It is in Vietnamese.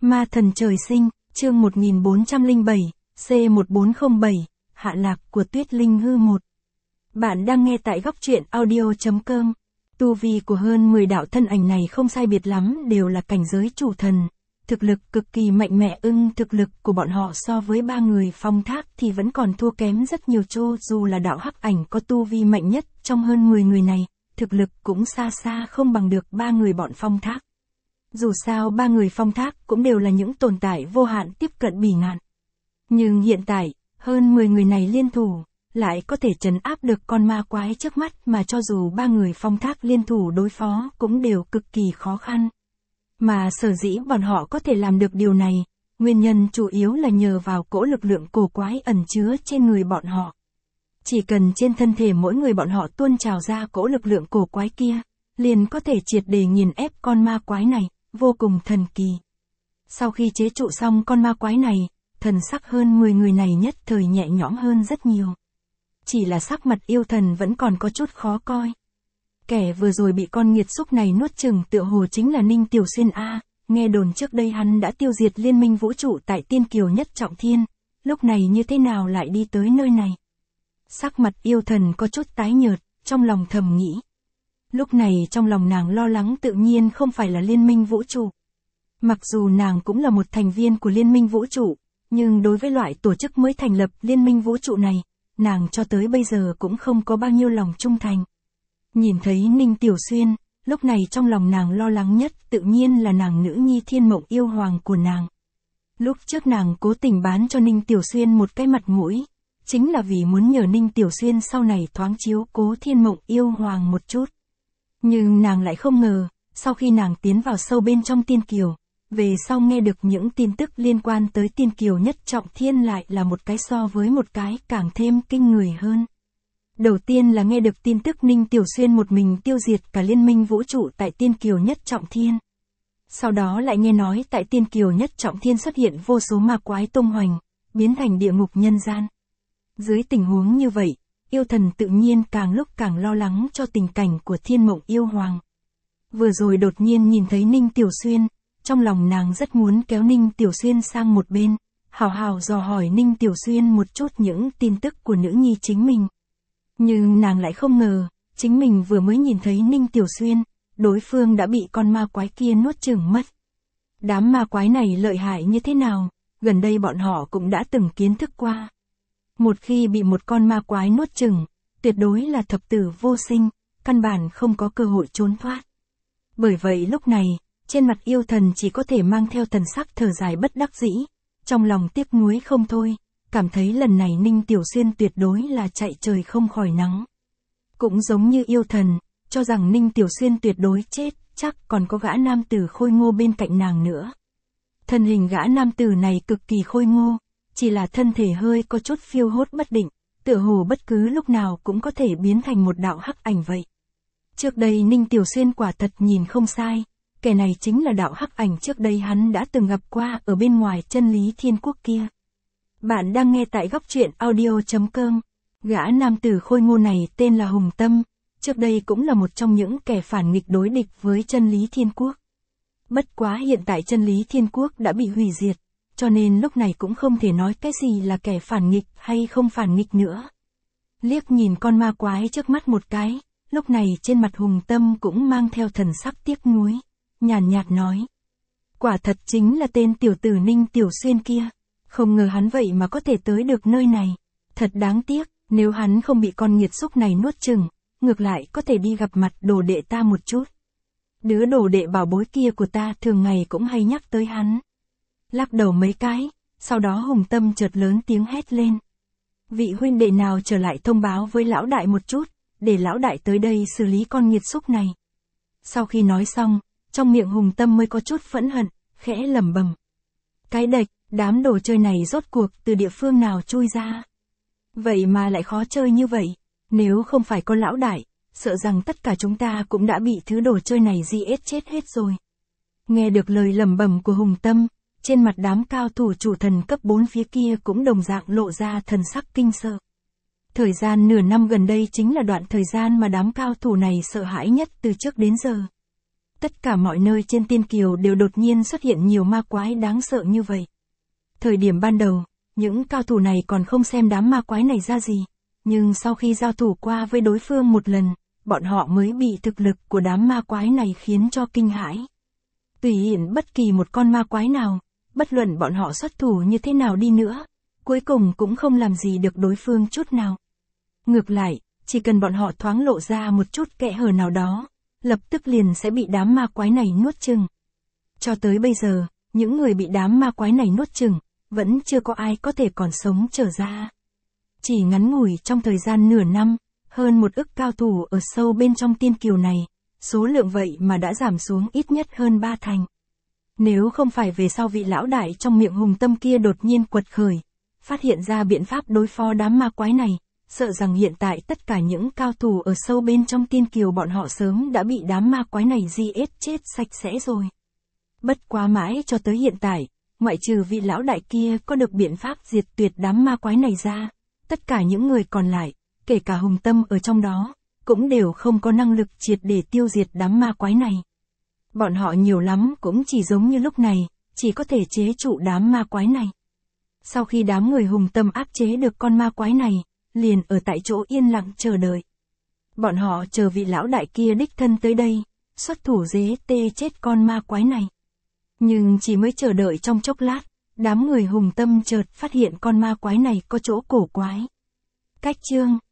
Ma thần trời sinh, chương 1407, C1407, Hạ lạc của Tuyết Linh Hư 1. Bạn đang nghe tại góc truyện audio.com. Tu vi của hơn 10 đạo thân ảnh này không sai biệt lắm đều là cảnh giới chủ thần. Thực lực cực kỳ mạnh mẽ, thực lực của bọn họ so với 3 người Phong Thác thì vẫn còn thua kém rất nhiều. Dù là đạo hắc ảnh có tu vi mạnh nhất trong hơn 10 người này, thực lực cũng xa xa không bằng được 3 người bọn Phong Thác. Dù sao 3 người Phong Thác cũng đều là những tồn tại vô hạn tiếp cận bỉ ngạn. Nhưng hiện tại, hơn 10 người này liên thủ, lại có thể trấn áp được con ma quái trước mắt mà cho dù 3 người Phong Thác liên thủ đối phó cũng đều cực kỳ khó khăn. Mà sở dĩ bọn họ có thể làm được điều này, nguyên nhân chủ yếu là nhờ vào cỗ lực lượng cổ quái ẩn chứa trên người bọn họ. Chỉ cần trên thân thể mỗi người bọn họ tuôn trào ra cỗ lực lượng cổ quái kia, liền có thể triệt để nghiền ép con ma quái này, vô cùng thần kỳ. Sau khi chế trụ xong con ma quái này, thần sắc hơn 10 người này nhất thời nhẹ nhõm hơn rất nhiều. Chỉ là sắc mặt yêu thần vẫn còn có chút khó coi. Kẻ vừa rồi bị con nghiệt xúc này nuốt chửng tựa hồ chính là Ninh Tiểu Xuyên a. Nghe đồn trước đây hắn đã tiêu diệt liên minh vũ trụ tại Tiên Kiều Nhất Trọng Thiên, lúc này như thế nào lại đi tới nơi này? Sắc mặt yêu thần có chút tái nhợt, trong lòng thầm nghĩ. Lúc này trong lòng nàng lo lắng tự nhiên không phải là liên minh vũ trụ. Mặc dù nàng cũng là một thành viên của liên minh vũ trụ, nhưng đối với loại tổ chức mới thành lập liên minh vũ trụ này, nàng cho tới bây giờ cũng không có bao nhiêu lòng trung thành. Nhìn thấy Ninh Tiểu Xuyên, lúc này trong lòng nàng lo lắng nhất tự nhiên là nàng nữ nhi Thiên Mộng Yêu Hoàng của nàng. Lúc trước nàng cố tình bán cho Ninh Tiểu Xuyên một cái mặt mũi, chính là vì muốn nhờ Ninh Tiểu Xuyên sau này thoáng chiếu cố Thiên Mộng Yêu Hoàng một chút. Nhưng nàng lại không ngờ, sau khi nàng tiến vào sâu bên trong Tiên Kiều, về sau nghe được những tin tức liên quan tới Tiên Kiều Nhất Trọng Thiên lại là một cái so với một cái càng thêm kinh người hơn. Đầu tiên là nghe được tin tức Ninh Tiểu Xuyên một mình tiêu diệt cả liên minh vũ trụ tại Tiên Kiều Nhất Trọng Thiên. Sau đó lại nghe nói tại Tiên Kiều Nhất Trọng Thiên xuất hiện vô số ma quái tung hoành, biến thành địa ngục nhân gian. Dưới tình huống như vậy, yêu thần tự nhiên càng lúc càng lo lắng cho tình cảnh của Thiên Mộng Yêu Hoàng. Vừa rồi đột nhiên nhìn thấy Ninh Tiểu Xuyên, trong lòng nàng rất muốn kéo Ninh Tiểu Xuyên sang một bên, hào hào dò hỏi Ninh Tiểu Xuyên một chút những tin tức của nữ nhi chính mình. Nhưng nàng lại không ngờ, chính mình vừa mới nhìn thấy Ninh Tiểu Xuyên, đối phương đã bị con ma quái kia nuốt chửng mất. Đám ma quái này lợi hại như thế nào, gần đây bọn họ cũng đã từng kiến thức qua. Một khi bị một con ma quái nuốt chửng, tuyệt đối là thập tử vô sinh, căn bản không có cơ hội trốn thoát. Bởi vậy lúc này, trên mặt yêu thần chỉ có thể mang theo thần sắc thở dài bất đắc dĩ, trong lòng tiếc nuối không thôi, cảm thấy lần này Ninh Tiểu Xuyên tuyệt đối là chạy trời không khỏi nắng. Cũng giống như yêu thần, cho rằng Ninh Tiểu Xuyên tuyệt đối chết, chắc còn có gã nam tử khôi ngô bên cạnh nàng nữa. Thân hình gã nam tử này cực kỳ khôi ngô, chỉ là thân thể hơi có chút phiêu hốt bất định, tựa hồ bất cứ lúc nào cũng có thể biến thành một đạo hắc ảnh vậy. Trước đây Ninh Tiểu Xuyên quả thật nhìn không sai, kẻ này chính là đạo hắc ảnh trước đây hắn đã từng gặp qua ở bên ngoài Chân Lý Thiên Quốc kia. Bạn đang nghe tại góc truyện audio.com. Gã nam tử khôi ngô này tên là Hùng Tâm, trước đây cũng là một trong những kẻ phản nghịch đối địch với Chân Lý Thiên Quốc. Bất quá hiện tại Chân Lý Thiên Quốc đã bị hủy diệt, cho nên lúc này cũng không thể nói cái gì là kẻ phản nghịch hay không phản nghịch nữa. Liếc nhìn con ma quái trước mắt một cái, lúc này trên mặt Hùng Tâm cũng mang theo thần sắc tiếc nuối, nhàn nhạt nói. Quả thật chính là tên tiểu tử Ninh Tiểu Xuyên kia, không ngờ hắn vậy mà có thể tới được nơi này. Thật đáng tiếc, nếu hắn không bị con nghiệt xúc này nuốt chửng, ngược lại có thể đi gặp mặt đồ đệ ta một chút. Đứa đồ đệ bảo bối kia của ta thường ngày cũng hay nhắc tới hắn. Lắc đầu mấy cái, sau đó Hùng Tâm chợt lớn tiếng hét lên. Vị huynh đệ nào trở lại thông báo với lão đại một chút, để lão đại tới đây xử lý con nghiệt xúc này. Sau khi nói xong, trong miệng Hùng Tâm mới có chút phẫn hận, khẽ lẩm bẩm. Cái đệch, đám đồ chơi này rốt cuộc từ địa phương nào chui ra. Vậy mà lại khó chơi như vậy, nếu không phải có lão đại, sợ rằng tất cả chúng ta cũng đã bị thứ đồ chơi này giết chết hết rồi. Nghe được lời lẩm bẩm của Hùng Tâm, trên mặt đám cao thủ chủ thần cấp 4 phía kia cũng đồng dạng lộ ra thần sắc kinh sợ. Thời gian nửa năm gần đây chính là đoạn thời gian mà đám cao thủ này sợ hãi nhất từ trước đến giờ. Tất cả mọi nơi trên Tiên Kiều đều đột nhiên xuất hiện nhiều ma quái đáng sợ như vậy. Thời điểm ban đầu, những cao thủ này còn không xem đám ma quái này ra gì, nhưng sau khi giao thủ qua với đối phương một lần, bọn họ mới bị thực lực của đám ma quái này khiến cho kinh hãi. Tùy hiện bất kỳ một con ma quái nào, bất luận bọn họ xuất thủ như thế nào đi nữa, cuối cùng cũng không làm gì được đối phương chút nào. Ngược lại, chỉ cần bọn họ thoáng lộ ra một chút kẽ hở nào đó, lập tức liền sẽ bị đám ma quái này nuốt chửng. Cho tới bây giờ, những người bị đám ma quái này nuốt chửng, vẫn chưa có ai có thể còn sống trở ra. Chỉ ngắn ngủi trong thời gian nửa năm, hơn 1 ức cao thủ ở sâu bên trong Tiên Kiều này, số lượng vậy mà đã giảm xuống ít nhất hơn 3 thành. Nếu không phải về sau vị lão đại trong miệng Hùng Tâm kia đột nhiên quật khởi, phát hiện ra biện pháp đối phó đám ma quái này, sợ rằng hiện tại tất cả những cao thủ ở sâu bên trong Tiên Kiều bọn họ sớm đã bị đám ma quái này giết chết sạch sẽ rồi. Bất quá mãi cho tới hiện tại, ngoại trừ vị lão đại kia có được biện pháp diệt tuyệt đám ma quái này ra, tất cả những người còn lại, kể cả Hùng Tâm ở trong đó, cũng đều không có năng lực triệt để tiêu diệt đám ma quái này. Bọn họ nhiều lắm cũng chỉ giống như lúc này, chỉ có thể chế trụ đám ma quái này. Sau khi đám người Hùng Tâm áp chế được con ma quái này, liền ở tại chỗ yên lặng chờ đợi. Bọn họ chờ vị lão đại kia đích thân tới đây, xuất thủ tê chết con ma quái này. Nhưng chỉ mới chờ đợi trong chốc lát, đám người Hùng Tâm chợt phát hiện con ma quái này có chỗ cổ quái. Cách chương